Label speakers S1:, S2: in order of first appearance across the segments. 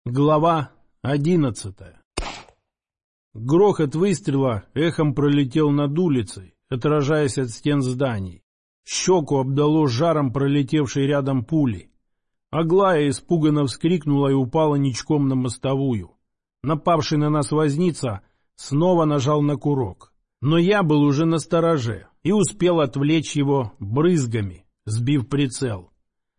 S1: Глава 11. Грохот выстрела эхом пролетел над улицей, отражаясь от стен зданий. Щеку обдало жаром пролетевшей рядом пули. Аглая испуганно вскрикнула и упала ничком на мостовую. Напавший на нас возница снова нажал на курок. Но я был уже настороже и успел отвлечь его брызгами, сбив прицел.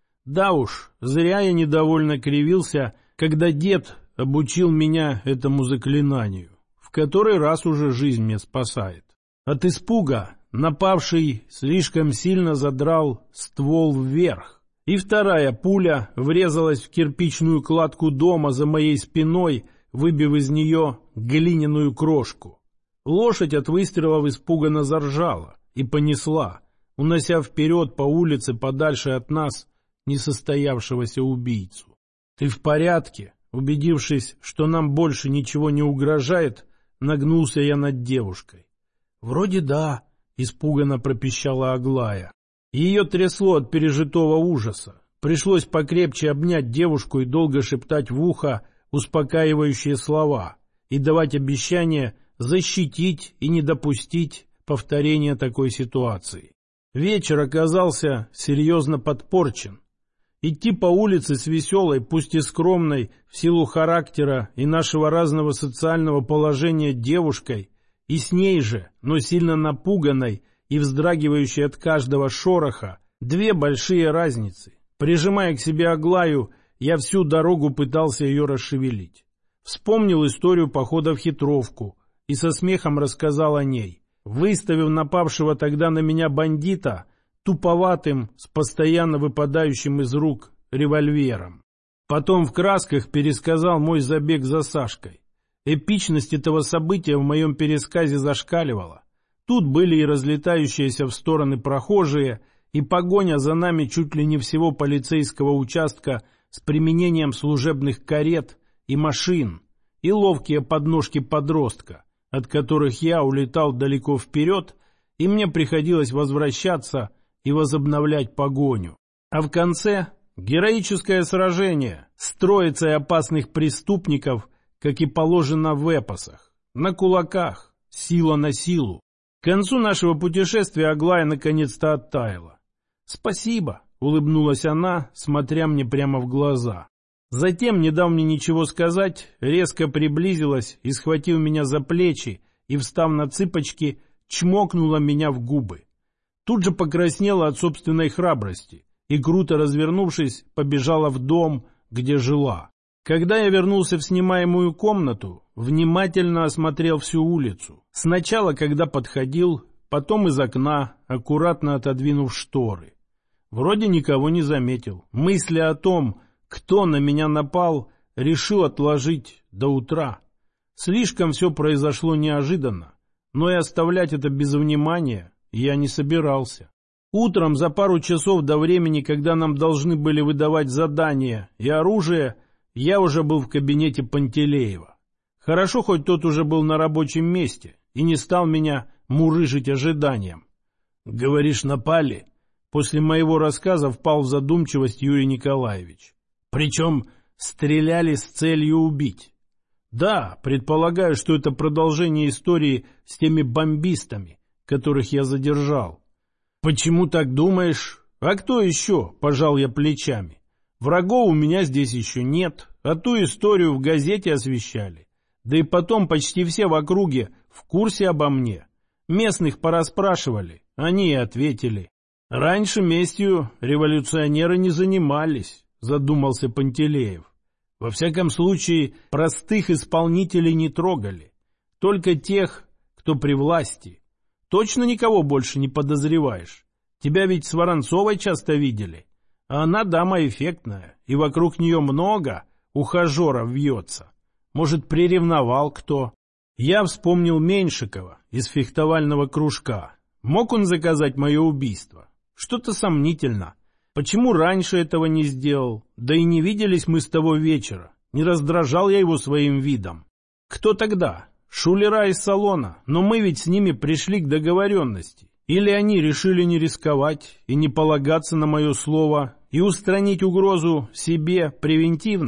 S1: Да уж, зря я недовольно кривился, когда дед обучил меня этому заклинанию, в который раз уже жизнь мне спасает. От испуга напавший слишком сильно задрал ствол вверх, и вторая пуля врезалась в кирпичную кладку дома за моей спиной, выбив из нее глиняную крошку. Лошадь от выстрелов испуганно заржала и понесла, унося вперед по улице подальше от нас несостоявшегося убийцу. «Ты в порядке?» Убедившись, что нам больше ничего не угрожает, нагнулся я над девушкой. «Вроде да», — испуганно пропищала Аглая. Ее трясло от пережитого ужаса. Пришлось покрепче обнять девушку и долго шептать в ухо успокаивающие слова и давать обещание защитить и не допустить повторения такой ситуации. Вечер оказался серьезно подпорчен. Идти по улице с веселой, пусть и скромной, в силу характера и нашего разного социального положения девушкой, и с ней же, но сильно напуганной и вздрагивающей от каждого шороха, две большие разницы. Прижимая к себе Аглаю, я всю дорогу пытался ее расшевелить. Вспомнил историю похода в хитровку и со смехом рассказал о ней, выставив напавшего тогда на меня бандита туповатым, с постоянно выпадающим из рук револьвером. Потом в красках пересказал мой забег за Сашкой. Эпичность этого события в моем пересказе зашкаливала. Тут были и разлетающиеся в стороны прохожие, и погоня за нами чуть ли не всего полицейского участка с применением служебных карет и машин, и ловкие подножки подростка, от которых я улетал далеко вперед, и мне приходилось возвращаться и возобновлять погоню. А в конце героическое сражение с троицей опасных преступников, как и положено в эпосах, на кулаках, сила на силу. К концу нашего путешествия Аглая наконец-то оттаяла. «Спасибо», — улыбнулась она, смотря мне прямо в глаза. Затем, не дав мне ничего сказать, резко приблизилась и, схватив меня за плечи и, встав на цыпочки, чмокнула меня в губы. Тут же покраснела от собственной храбрости и, круто развернувшись, побежала в дом, где жила. Когда я вернулся в снимаемую комнату, внимательно осмотрел всю улицу. Сначала, когда подходил, потом из окна, аккуратно отодвинув шторы. Вроде никого не заметил. Мысли о том, кто на меня напал, решил отложить до утра. Слишком все произошло неожиданно, но и оставлять это без внимания я не собирался. Утром, за пару часов до времени, когда нам должны были выдавать задания и оружие, я уже был в кабинете Пантелеева. Хорошо, хоть тот уже был на рабочем месте и не стал меня мурыжить ожиданием. «Говоришь, напали?» После моего рассказа впал в задумчивость Юрий Николаевич. «Причем стреляли с целью убить?» «Да, предполагаю, что это продолжение истории с теми бомбистами, которых я задержал». «Почему так думаешь? А кто еще?» – пожал я плечами. «Врагов у меня здесь еще нет, а ту историю в газете освещали. Да и потом почти все в округе в курсе обо мне. Местных порасспрашивали, они и ответили». «Раньше местью революционеры не занимались», – задумался Пантелеев. «Во всяком случае, простых исполнителей не трогали. Только тех, кто при власти. Точно никого больше не подозреваешь? Тебя ведь с Воронцовой часто видели. А она дама эффектная, и вокруг нее много ухажеров вьется. Может, приревновал кто?» Я вспомнил Меньшикова из фехтовального кружка. Мог он заказать мое убийство? Что-то сомнительно. Почему раньше этого не сделал? Да и не виделись мы с того вечера. Не раздражал я его своим видом. Кто тогда? Шулера из салона. Но мы ведь с ними пришли к договоренности. Или они решили не рисковать и не полагаться на мое слово и устранить угрозу себе превентивно?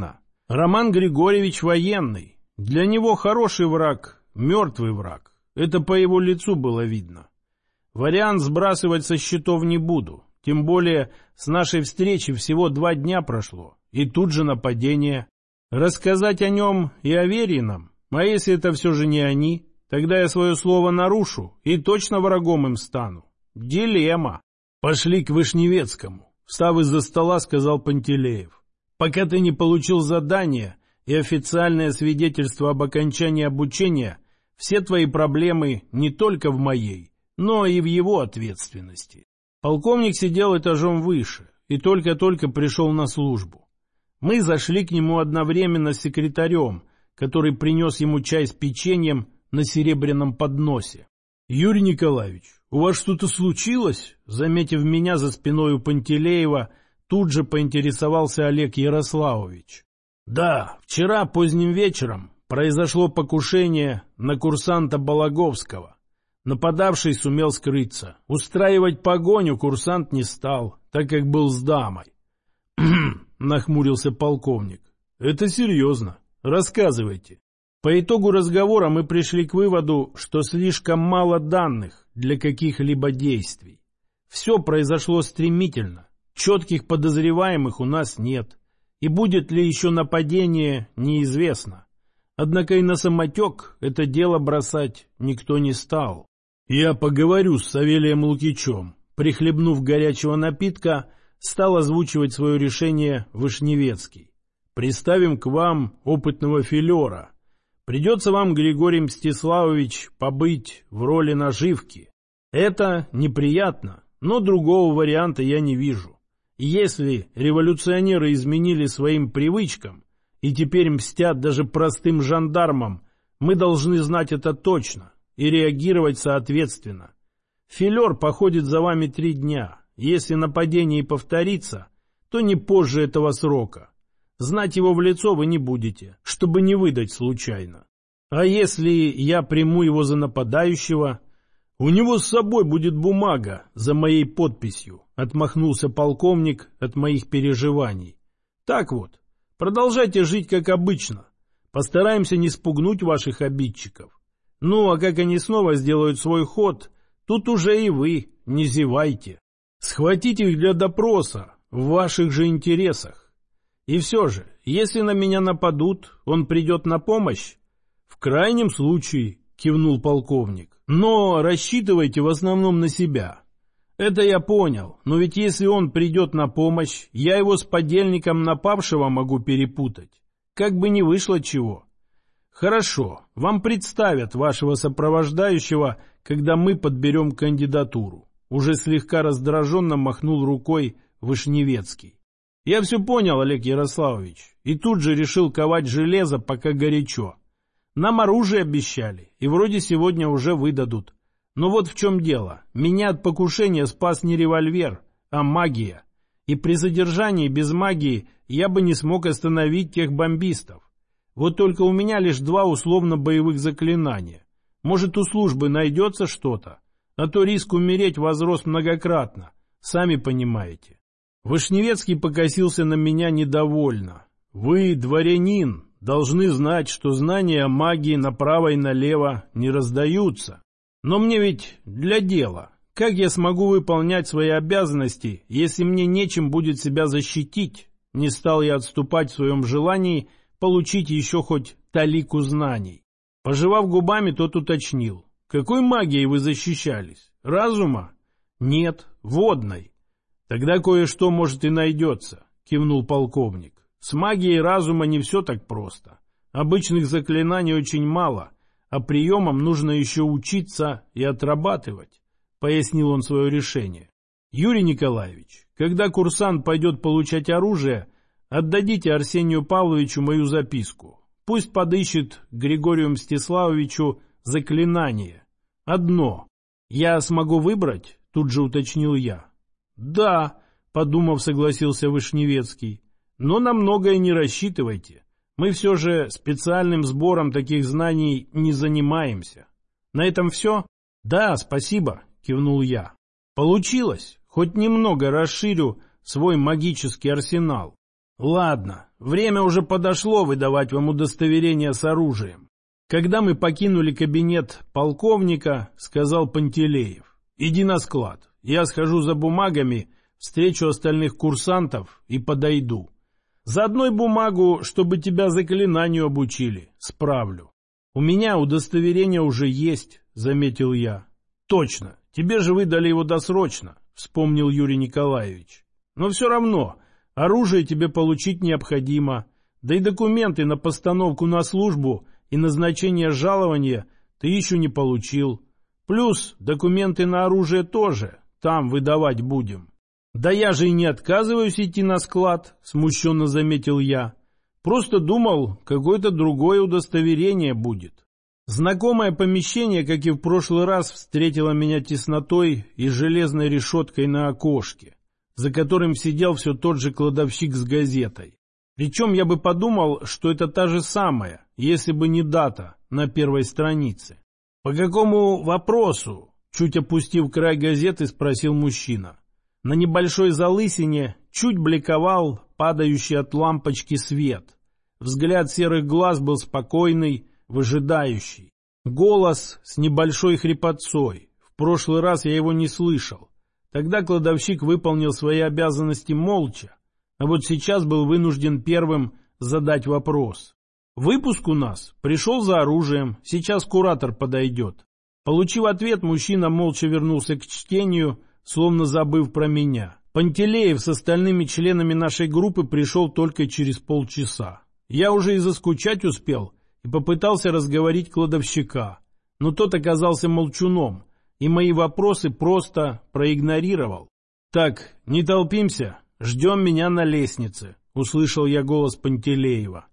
S1: Роман Григорьевич военный. Для него хороший враг, мертвый враг. Это по его лицу было видно. Вариант сбрасывать со счетов не буду. Тем более с нашей встречи всего 2 дня прошло. И тут же нападение. Рассказать о нем и о Верином? А если это все же не они? Тогда я свое слово нарушу и точно врагом им стану. Дилемма. Пошли к Вышневецкому. Встав из-за стола, сказал Пантелеев. Пока ты не получил задание и официальное свидетельство об окончании обучения, все твои проблемы не только в моей, но и в его ответственности. Полковник сидел этажом выше и только-только пришел на службу. Мы зашли к нему одновременно с секретарем, который принес ему чай с печеньем на серебряном подносе. — Юрий Николаевич, у вас что-то случилось? Заметив меня за спиной у Пантелеева, тут же поинтересовался Олег Ярославович. — Да, вчера поздним вечером произошло покушение на курсанта Балаговского. Нападавший сумел скрыться. Устраивать погоню курсант не стал, так как был с дамой. — нахмурился полковник. — Это серьезно. Рассказывайте. По итогу разговора мы пришли к выводу, что слишком мало данных для каких-либо действий. Все произошло стремительно. Четких подозреваемых у нас нет. И будет ли еще нападение, неизвестно. Однако и на самотек это дело бросать никто не стал. Я поговорю с Савелием Лукичем. Прихлебнув горячего напитка, стал озвучивать свое решение Вышневецкий. Приставим к вам опытного филера. Придется вам, Григорий Мстиславович, побыть в роли наживки. Это неприятно, но другого варианта я не вижу. И если революционеры изменили своим привычкам и теперь мстят даже простым жандармам, мы должны знать это точно и реагировать соответственно. Филер походит за вами 3 дня. Если нападение и повторится, то не позже этого срока. Знать его в лицо вы не будете, чтобы не выдать случайно. А если я приму его за нападающего? У него с собой будет бумага за моей подписью, отмахнулся полковник от моих переживаний. Так вот, продолжайте жить как обычно. Постараемся не спугнуть ваших обидчиков. Ну, а как они снова сделают свой ход, тут уже и вы не зевайте. Схватите их для допроса в ваших же интересах. И все же, если на меня нападут, он придет на помощь? В крайнем случае, кивнул полковник. Но рассчитывайте в основном на себя. Это я понял, но ведь если он придет на помощь, я его с подельником напавшего могу перепутать. Как бы ни вышло чего. Хорошо, вам представят вашего сопровождающего, когда мы подберем кандидатуру. Уже слегка раздраженно махнул рукой Вышневецкий. Я все понял, Олег Ярославович, и тут же решил ковать железо, пока горячо. Нам оружие обещали, и вроде сегодня уже выдадут. Но вот в чем дело. Меня от покушения спас не револьвер, а магия. И при задержании без магии я бы не смог остановить тех бомбистов. Вот только у меня лишь 2 условно-боевых заклинания. Может, у службы найдется что-то? А то риск умереть возрос многократно. Сами понимаете. Вышневецкий покосился на меня недовольно. Вы, дворянин, должны знать, что знания о магии направо и налево не раздаются. Но мне ведь для дела. Как я смогу выполнять свои обязанности, если мне нечем будет себя защитить? Не стал я отступать в своем желании получить еще хоть талику знаний. Пожевав губами, тот уточнил. Какой магией вы защищались? Разума? Нет, водной. Тогда кое-что, может, и найдется, кивнул полковник. С магией разума не все так просто. Обычных заклинаний очень мало, а приемам нужно еще учиться и отрабатывать, пояснил он свое решение. Юрий Николаевич, когда курсант пойдет получать оружие, отдадите Арсению Павловичу мою записку. Пусть подыщет Григорию Мстиславовичу заклинание. Одно. Я смогу выбрать? Тут же уточнил я. Да, подумав, согласился Вышневецкий. Но на многое не рассчитывайте. Мы все же специальным сбором таких знаний не занимаемся. На этом все? Да, спасибо, кивнул я. Получилось. Хоть немного расширю свой магический арсенал. Ладно, время уже подошло выдавать вам удостоверение с оружием. Когда мы покинули кабинет полковника, сказал Пантелеев: иди на склад, я схожу за бумагами, встречу остальных курсантов и подойду. Заодно и бумагу, чтобы тебя заклинанию обучили, справлю. У меня удостоверение уже есть, заметил я. Точно, тебе же выдали его досрочно, вспомнил Юрий Николаевич. Но все равно, оружие тебе получить необходимо, да и документы на постановку на службу и назначение жалования ты еще не получил. Плюс документы на оружие тоже там выдавать будем. «Да я же и не отказываюсь идти на склад», — смущенно заметил я. «Просто думал, какое-то другое удостоверение будет». Знакомое помещение, как и в прошлый раз, встретило меня теснотой и железной решеткой на окошке, за которым сидел все тот же кладовщик с газетой. Причем я бы подумал, что это та же самая, если бы не дата на первой странице. «По какому вопросу?» — чуть опустив край газеты, спросил мужчина. На небольшой залысине чуть бликовал падающий от лампочки свет. Взгляд серых глаз был спокойный, выжидающий. Голос с небольшой хрипотцой. В прошлый раз я его не слышал. Тогда кладовщик выполнил свои обязанности молча, а вот сейчас был вынужден первым задать вопрос. «Выпуск у нас. Пришел за оружием. Сейчас куратор подойдет». Получив ответ, мужчина молча вернулся к чтению, словно забыв про меня. Пантелеев с остальными членами нашей группы пришел только через полчаса. Я уже и заскучать успел и попытался разговорить кладовщика, но тот оказался молчуном и мои вопросы просто проигнорировал. «Так, не толпимся, ждем меня на лестнице», — услышал я голос Пантелеева.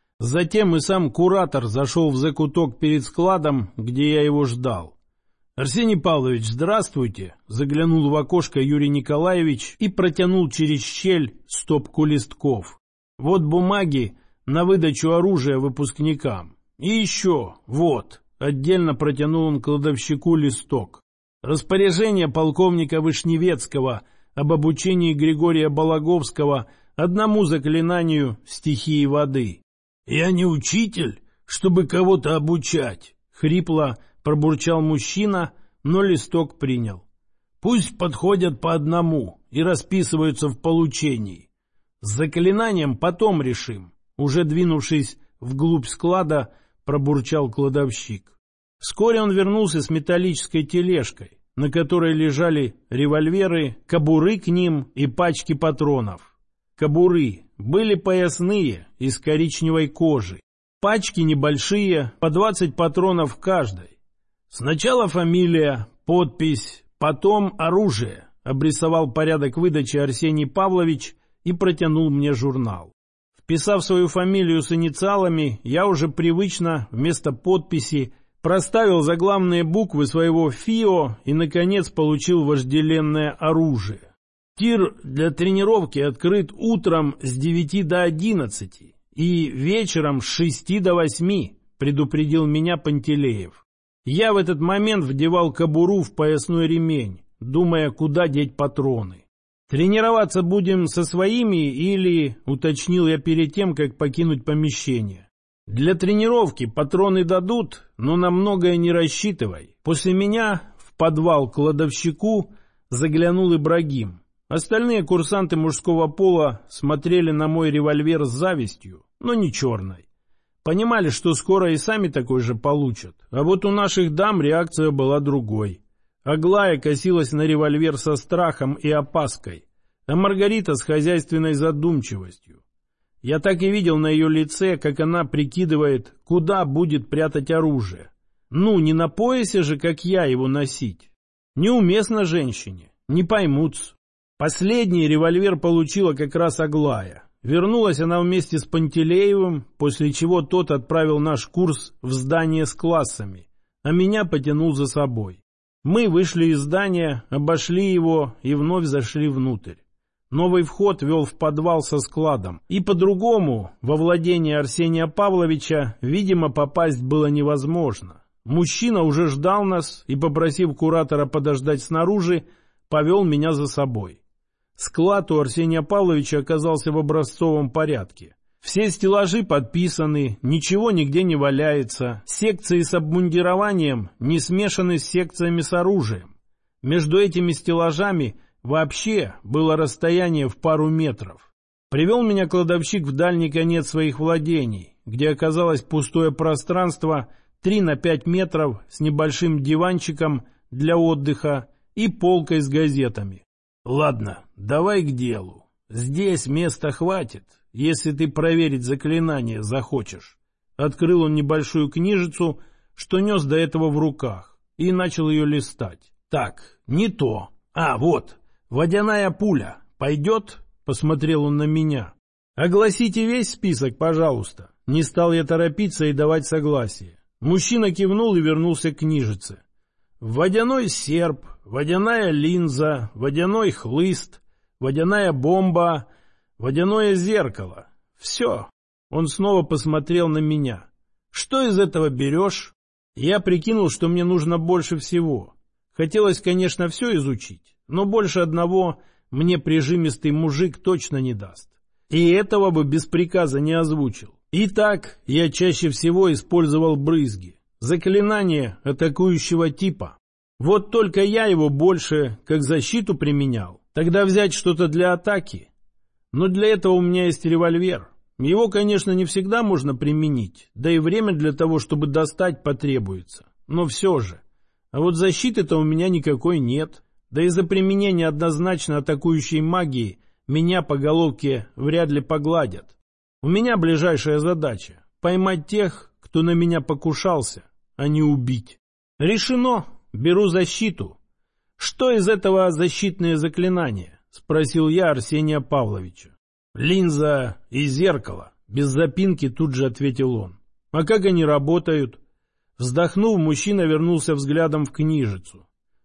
S1: Затем и сам куратор зашел в закуток перед складом, где я его ждал. «Арсений Павлович, здравствуйте!» — заглянул в окошко Юрий Николаевич и протянул через щель стопку листков. «Вот бумаги на выдачу оружия выпускникам. И еще, вот!» — отдельно протянул он кладовщику листок. «Распоряжение полковника Вышневецкого об обучении Григория Балаговского одному заклинанию стихии воды». «Я не учитель, чтобы кого-то обучать», — хрипло пробурчал мужчина, но листок принял. «Пусть подходят по одному и расписываются в получении. С заклинанием потом решим», — уже двинувшись вглубь склада, пробурчал кладовщик. Вскоре он вернулся с металлической тележкой, на которой лежали револьверы, кобуры к ним и пачки патронов. Кобуры были поясные, из коричневой кожи. Пачки небольшие, по 20 патронов в каждой. Сначала фамилия, подпись, потом оружие. Обрисовал порядок выдачи Арсений Павлович и протянул мне журнал. Вписав свою фамилию с инициалами, я уже привычно вместо подписи проставил заглавные буквы своего ФИО и, наконец, получил вожделенное оружие. Тир для тренировки открыт утром с 9 до 11 и вечером с 6 до 8, предупредил меня Пантелеев. Я в этот момент вдевал кобуру в поясной ремень, думая, куда деть патроны. «Тренироваться будем со своими или...» — уточнил я перед тем, как покинуть помещение. «Для тренировки патроны дадут, но на многое не рассчитывай». После меня в подвал к кладовщику заглянул Ибрагим. Остальные курсанты мужского пола смотрели на мой револьвер с завистью, но не черной. Понимали, что скоро и сами такой же получат. А вот у наших дам реакция была другой. Аглая косилась на револьвер со страхом и опаской, а Маргарита с хозяйственной задумчивостью. Я так и видел на ее лице, как она прикидывает, куда будет прятать оружие. Ну, не на поясе же, как я, его носить. Неуместно женщине, не поймутся. Последний револьвер получила как раз Аглая. Вернулась она вместе с Пантелеевым, после чего тот отправил наш курс в здание с классами, а меня потянул за собой. Мы вышли из здания, обошли его и вновь зашли внутрь. Новый вход вел в подвал со складом, и по-другому во владение Арсения Павловича, видимо, попасть было невозможно. Мужчина уже ждал нас и, попросив куратора подождать снаружи, повел меня за собой. Склад у Арсения Павловича оказался в образцовом порядке. Все стеллажи подписаны, ничего нигде не валяется, секции с обмундированием не смешаны с секциями с оружием. Между этими стеллажами вообще было расстояние в пару метров. Привел меня кладовщик в дальний конец своих владений, где оказалось пустое пространство 3 на 5 метров с небольшим диванчиком для отдыха и полкой с газетами. «Ладно, давай к делу. Здесь места хватит, если ты проверить заклинание захочешь». Открыл он небольшую книжицу, что нес до этого в руках, и начал ее листать. «Так, не то. А, вот, водяная пуля. Пойдет?» — посмотрел он на меня. «Огласите весь список, пожалуйста». Не стал я торопиться и давать согласие. Мужчина кивнул и вернулся к книжице. Водяной серп, водяная линза, водяной хлыст, водяная бомба, водяное зеркало. Все. Он снова посмотрел на меня. Что из этого берешь? Я прикинул, что мне нужно больше всего. Хотелось, конечно, все изучить, но больше одного мне прижимистый мужик точно не даст. И этого бы без приказа не озвучил. Итак, я чаще всего использовал брызги. Заклинание атакующего типа. Вот только я его больше как защиту применял. Тогда взять что-то для атаки. Но для этого у меня есть револьвер. Его, конечно, не всегда можно применить. Да и время для того, чтобы достать, потребуется. Но все же. А вот защиты-то у меня никакой нет. Да и за применение однозначно атакующей магии меня по головке вряд ли погладят. У меня ближайшая задача — поймать тех, кто на меня покушался, а не убить. Решено. Беру защиту. Что из этого защитное заклинание? Спросил я Арсения Павловича. Линза и зеркало. Без запинки тут же ответил он. А как они работают? Вздохнув, мужчина вернулся взглядом в книжицу.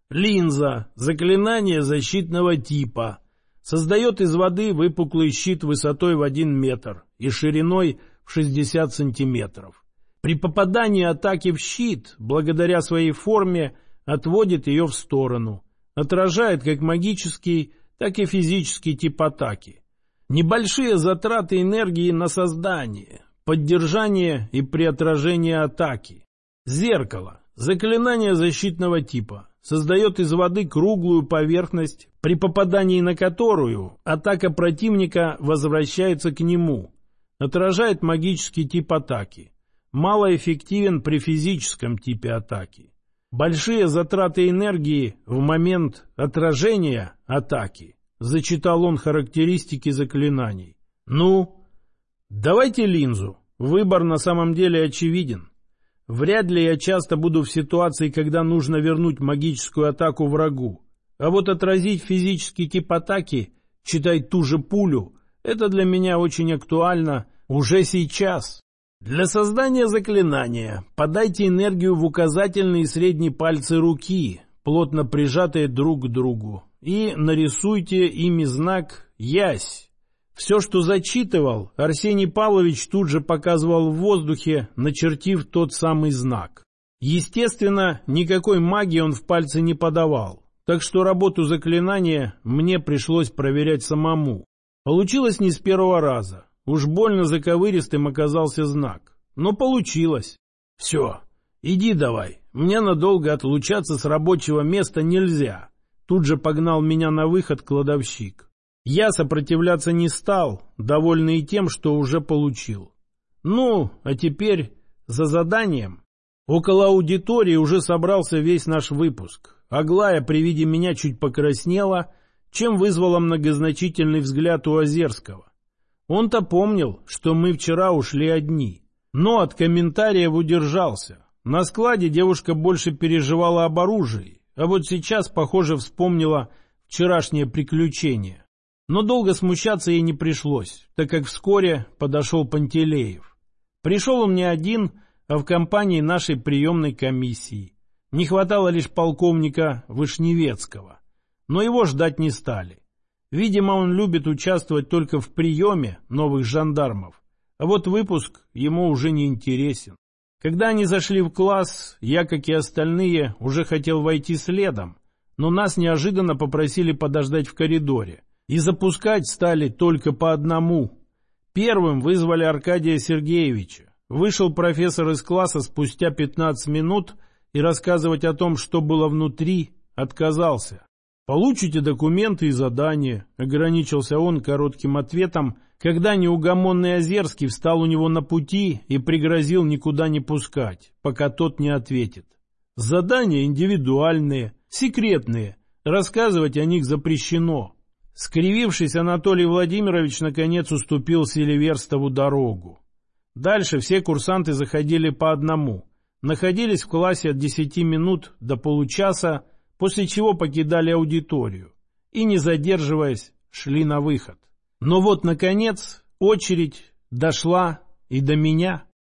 S1: Линза. Заклинание защитного типа. Создает из воды выпуклый щит высотой в 1 метр и шириной в 60 сантиметров. При попадании атаки в щит, благодаря своей форме, отводит ее в сторону. Отражает как магический, так и физический тип атаки. Небольшие затраты энергии на создание, поддержание и при отражении атаки. Зеркало. Заклинание защитного типа. Создает из воды круглую поверхность, при попадании на которую атака противника возвращается к нему. Отражает магический тип атаки. Малоэффективен при физическом типе атаки. Большие затраты энергии в момент отражения атаки. Зачитал он характеристики заклинаний. Ну, давайте линзу. Выбор на самом деле очевиден. Вряд ли я часто буду в ситуации, когда нужно вернуть магическую атаку врагу. А вот отразить физический тип атаки, читай ту же пулю, это для меня очень актуально уже сейчас. Для создания заклинания подайте энергию в указательные и средние пальцы руки, плотно прижатые друг к другу, и нарисуйте ими знак «Ясь». Все, что зачитывал, Арсений Павлович тут же показывал в воздухе, начертив тот самый знак. Естественно, никакой магии он в пальцы не подавал, так что работу заклинания мне пришлось проверять самому. Получилось не с первого раза. Уж больно заковыристым оказался знак. Но получилось. Все, иди давай, мне надолго отлучаться с рабочего места нельзя. Тут же погнал меня на выход кладовщик. Я сопротивляться не стал, довольный тем, что уже получил. Ну, а теперь за заданием. Около аудитории уже собрался весь наш выпуск. Аглая при виде меня чуть покраснела, чем вызвала многозначительный взгляд у Озерского. Он-то помнил, что мы вчера ушли одни, но от комментариев удержался. На складе девушка больше переживала об оружии, а вот сейчас, похоже, вспомнила вчерашнее приключение. Но долго смущаться ей не пришлось, так как вскоре подошел Пантелеев. Пришел он не один, а в компании нашей приемной комиссии. Не хватало лишь полковника Вышневецкого, но его ждать не стали. Видимо, он любит участвовать только в приеме новых жандармов, а вот выпуск ему уже не интересен. Когда они зашли в класс, я, как и остальные, уже хотел войти следом, но нас неожиданно попросили подождать в коридоре, И запускать стали только по одному. Первым вызвали Аркадия Сергеевича. Вышел профессор из класса спустя 15 минут и рассказывать о том, что было внутри, отказался. «Получите документы и задания», — ограничился он коротким ответом, когда неугомонный Озерский встал у него на пути и пригрозил никуда не пускать, пока тот не ответит. «Задания индивидуальные, секретные, рассказывать о них запрещено». Скривившись, Анатолий Владимирович наконец уступил Селиверстову дорогу. Дальше все курсанты заходили по одному, находились в классе от 10 минут до получаса, после чего покидали аудиторию и, не задерживаясь, шли на выход. Но вот, наконец, очередь дошла и до меня.